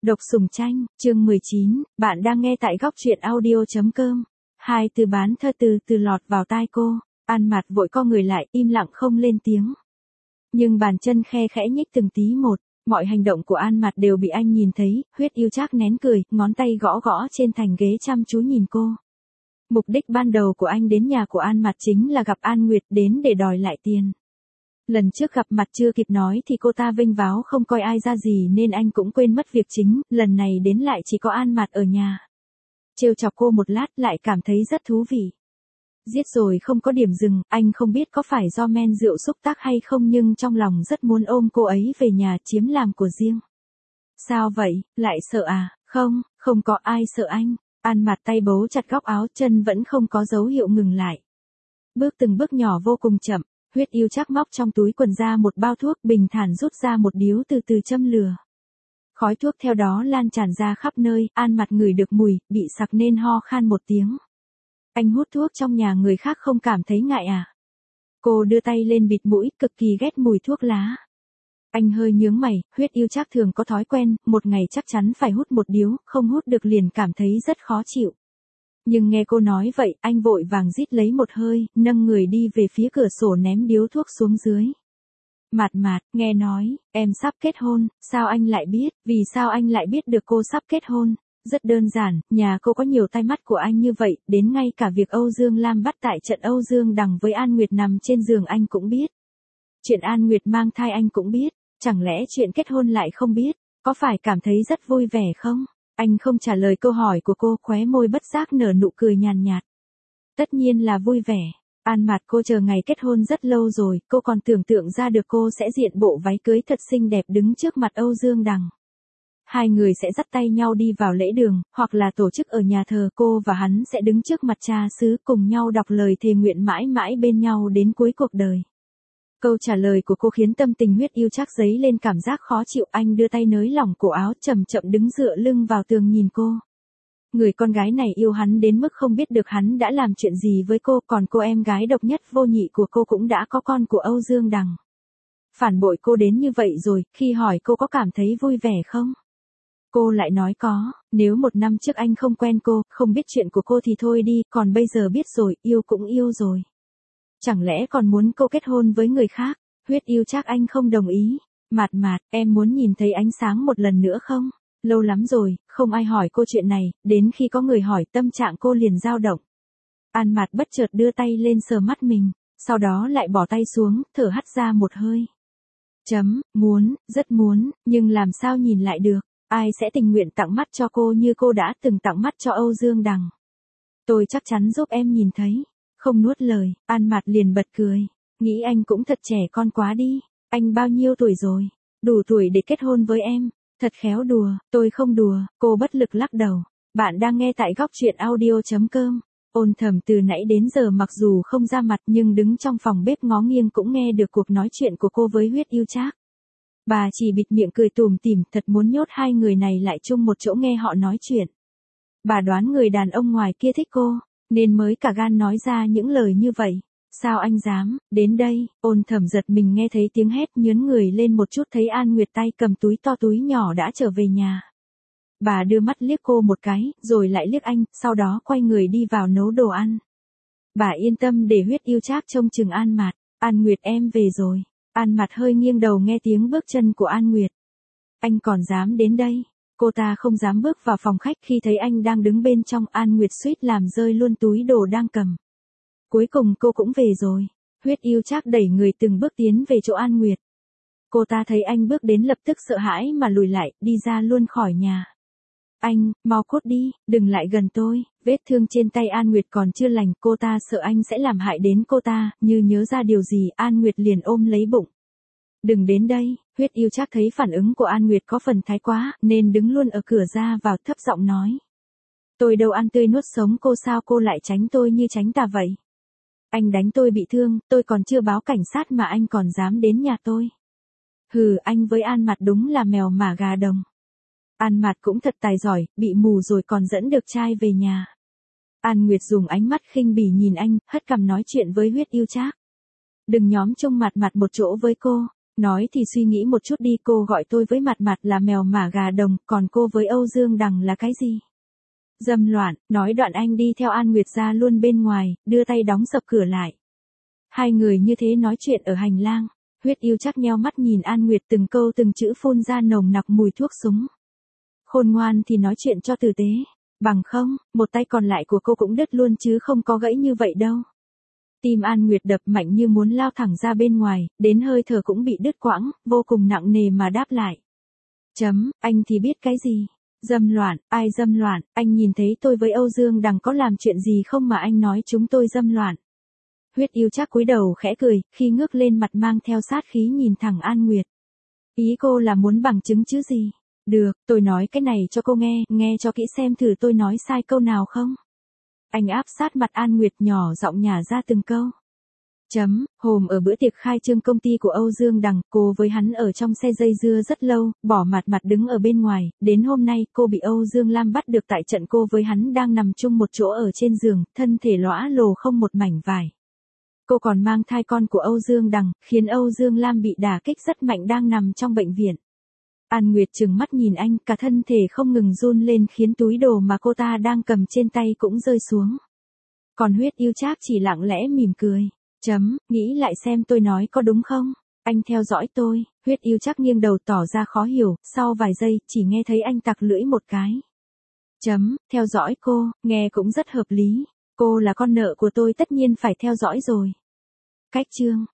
Độc sủng tranh, chương 19, bạn đang nghe tại góc truyện audio.com. Hai từ bán thơ từ lọt vào tai cô, An Mạt vội co người lại, im lặng không lên tiếng. Nhưng bàn chân khe khẽ nhích từng tí một, mọi hành động của An Mạt đều bị anh nhìn thấy, Huyết Yêu Trác nén cười, ngón tay gõ gõ trên thành ghế chăm chú nhìn cô. Mục đích ban đầu của anh đến nhà của An Mạt chính là gặp An Nguyệt, đến để đòi lại tiền. Lần trước gặp mặt chưa kịp nói thì cô ta vênh váo không coi ai ra gì nên anh cũng quên mất việc chính, lần này đến lại chỉ có An Mạt ở nhà. Trêu chọc cô một lát lại cảm thấy rất thú vị. Giết rồi không có điểm dừng, anh không biết có phải do men rượu xúc tác hay không nhưng trong lòng rất muốn ôm cô ấy về nhà chiếm làm của riêng. Sao vậy, lại sợ à? Không có ai sợ anh. An Mạt tay bấu chặt góc áo, chân vẫn không có dấu hiệu ngừng lại. Bước từng bước nhỏ vô cùng chậm. Huyết Yêu Trác móc trong túi quần ra một bao thuốc, bình thản rút ra một điếu từ từ châm lửa. Khói thuốc theo đó lan tràn ra khắp nơi, An Mạt ngửi được mùi, bị sặc nên ho khan một tiếng. Anh hút thuốc trong nhà người khác không cảm thấy ngại à? Cô đưa tay lên bịt mũi, cực kỳ ghét mùi thuốc lá. Anh hơi nhướng mày, Huyết Yêu Trác thường có thói quen, một ngày chắc chắn phải hút một điếu, không hút được liền cảm thấy rất khó chịu. Nhưng nghe cô nói vậy, anh vội vàng rít lấy một hơi, nâng người đi về phía cửa sổ ném điếu thuốc xuống dưới. Mạt, nghe nói, em sắp kết hôn, sao anh lại biết, vì sao anh lại biết được cô sắp kết hôn? Rất đơn giản, nhà cô có nhiều tai mắt của anh như vậy, đến ngay cả việc Âu Dương Lam bắt tại trận Âu Dương Đằng với An Nguyệt nằm trên giường anh cũng biết. Chuyện An Nguyệt mang thai anh cũng biết, chẳng lẽ chuyện kết hôn lại không biết, có phải cảm thấy rất vui vẻ không? Anh không trả lời câu hỏi của cô, khóe môi bất giác nở nụ cười nhàn nhạt. Tất nhiên là vui vẻ. An Mạt, cô chờ ngày kết hôn rất lâu rồi, cô còn tưởng tượng ra được cô sẽ diện bộ váy cưới thật xinh đẹp đứng trước mặt Âu Dương Đằng. Hai người sẽ dắt tay nhau đi vào lễ đường, hoặc là tổ chức ở nhà thờ, cô và hắn sẽ đứng trước mặt cha xứ cùng nhau đọc lời thề nguyện mãi mãi bên nhau đến cuối cuộc đời. Câu trả lời của cô khiến tâm tình Huyết Yêu Trác dấy lên cảm giác khó chịu, anh đưa tay nới lỏng cổ áo, chậm chậm đứng dựa lưng vào tường nhìn cô. Người con gái này yêu hắn đến mức không biết được hắn đã làm chuyện gì với cô, còn cô em gái độc nhất vô nhị của cô cũng đã có con của Âu Dương Đằng. Phản bội cô đến như vậy rồi, khi hỏi cô có cảm thấy vui vẻ không? Cô lại nói có, nếu một năm trước anh không quen cô, không biết chuyện của cô thì thôi đi, còn bây giờ biết rồi, yêu cũng yêu rồi. Chẳng lẽ còn muốn cô kết hôn với người khác? Huyết Yêu Trác, anh không đồng ý. Mạt, em muốn nhìn thấy ánh sáng một lần nữa không? Lâu lắm rồi, không ai hỏi cô chuyện này, đến khi có người hỏi tâm trạng cô liền dao động. An Mạt bất chợt đưa tay lên sờ mắt mình, sau đó lại bỏ tay xuống, thở hắt ra một hơi. Muốn, rất muốn, nhưng làm sao nhìn lại được, ai sẽ tình nguyện tặng mắt cho cô như cô đã từng tặng mắt cho Âu Dương Đằng. Tôi chắc chắn giúp em nhìn thấy. Không nuốt lời, An Mạt liền bật cười. Nghĩ anh cũng thật trẻ con quá đi, anh bao nhiêu tuổi rồi? Đủ tuổi để kết hôn với em. Thật khéo đùa, tôi không đùa, cô bất lực lắc đầu. Bạn đang nghe tại góc truyện audio.com. Ôn Thầm từ nãy đến giờ mặc dù không ra mặt nhưng đứng trong phòng bếp ngó nghiêng cũng nghe được cuộc nói chuyện của cô với Huyết Yêu Trác. Bà chỉ bịt miệng cười tủm tỉm, thật muốn nhốt hai người này lại chung một chỗ nghe họ nói chuyện. Bà đoán người đàn ông ngoài kia thích cô, nên mới cả gan nói ra những lời như vậy. Sao anh dám, đến đây, Ôn Thầm giật mình nghe thấy tiếng hét, nhớn người lên một chút thấy An Nguyệt tay cầm túi to túi nhỏ đã trở về nhà. Bà đưa mắt liếc cô một cái, rồi lại liếc anh, sau đó quay người đi vào nấu đồ ăn. Bà yên tâm để Huyết Yêu Trác trông chừng An Mạt. An Nguyệt, em về rồi. An Mạt hơi nghiêng đầu nghe tiếng bước chân của An Nguyệt. Anh còn dám đến đây? Cô ta không dám bước vào phòng khách khi thấy anh đang đứng bên trong. An Nguyệt suýt làm rơi luôn túi đồ đang cầm. Cuối cùng cô cũng về rồi. Huyết Yêu Trác đẩy người từng bước tiến về chỗ An Nguyệt. Cô ta thấy anh bước đến lập tức sợ hãi mà lùi lại, đi ra luôn khỏi nhà. Anh, mau cút đi, đừng lại gần tôi. Vết thương trên tay An Nguyệt còn chưa lành, cô ta sợ anh sẽ làm hại đến cô ta, như nhớ ra điều gì, An Nguyệt liền ôm lấy bụng. Đừng đến đây. Huyết Yêu Trác thấy phản ứng của An Nguyệt có phần thái quá, nên đứng luôn ở cửa ra vào, thấp giọng nói. Tôi đâu ăn tươi nuốt sống cô, sao cô lại tránh tôi như tránh tà vậy? Anh đánh tôi bị thương, tôi còn chưa báo cảnh sát mà anh còn dám đến nhà tôi. Hừ, anh với An Mạt đúng là mèo mả gà đồng. An Mạt cũng thật tài giỏi, bị mù rồi còn dẫn được trai về nhà. An Nguyệt dùng ánh mắt khinh bỉ nhìn anh, hất cằm nói chuyện với Huyết Yêu Trác. Đừng nhóm chung mặt một chỗ với cô. Nói thì suy nghĩ một chút đi, cô gọi tôi với Mặt Mặt là mèo mả gà đồng, còn cô với Âu Dương Đằng là cái gì? Dâm loạn, nói đoạn anh đi theo An Nguyệt ra luôn bên ngoài, đưa tay đóng sập cửa lại. Hai người như thế nói chuyện ở hành lang, Huyết Yêu Trác nheo mắt nhìn An Nguyệt từng câu từng chữ phun ra nồng nặc mùi thuốc súng. Khôn ngoan thì nói chuyện cho tử tế, bằng không, một tay còn lại của cô cũng đứt luôn chứ không có gãy như vậy đâu. Tim An Nguyệt đập mạnh như muốn lao thẳng ra bên ngoài, đến hơi thở cũng bị đứt quãng, vô cùng nặng nề mà đáp lại. Anh thì biết cái gì? Dâm loạn, ai dâm loạn, anh nhìn thấy tôi với Âu Dương Đằng có làm chuyện gì không mà anh nói chúng tôi dâm loạn. Huyết Yêu Trác cúi đầu khẽ cười, khi ngước lên mặt mang theo sát khí nhìn thẳng An Nguyệt. Ý cô là muốn bằng chứng chứ gì? Được, tôi nói cái này cho cô nghe, nghe cho kỹ xem thử tôi nói sai câu nào không. Anh áp sát mặt An Nguyệt nhỏ giọng nhả ra từng câu. Hôm ở bữa tiệc khai trương công ty của Âu Dương Đằng, cô với hắn ở trong xe dây dưa rất lâu, bỏ Mặt Mặt đứng ở bên ngoài, đến hôm nay cô bị Âu Dương Lam bắt được tại trận, cô với hắn đang nằm chung một chỗ ở trên giường, thân thể lõa lồ không một mảnh vải. Cô còn mang thai con của Âu Dương Đằng, khiến Âu Dương Lam bị đả kích rất mạnh đang nằm trong bệnh viện. An Nguyệt trừng mắt nhìn anh, cả thân thể không ngừng run lên khiến túi đồ mà cô ta đang cầm trên tay cũng rơi xuống. Còn Huyết Yêu Trác chỉ lặng lẽ mỉm cười. Nghĩ lại xem tôi nói có đúng không? Anh theo dõi tôi. Huyết Yêu Trác nghiêng đầu tỏ ra khó hiểu, sau vài giây, chỉ nghe thấy anh tặc lưỡi một cái. Theo dõi cô, nghe cũng rất hợp lý. Cô là con nợ của tôi tất nhiên phải theo dõi rồi. Cách chương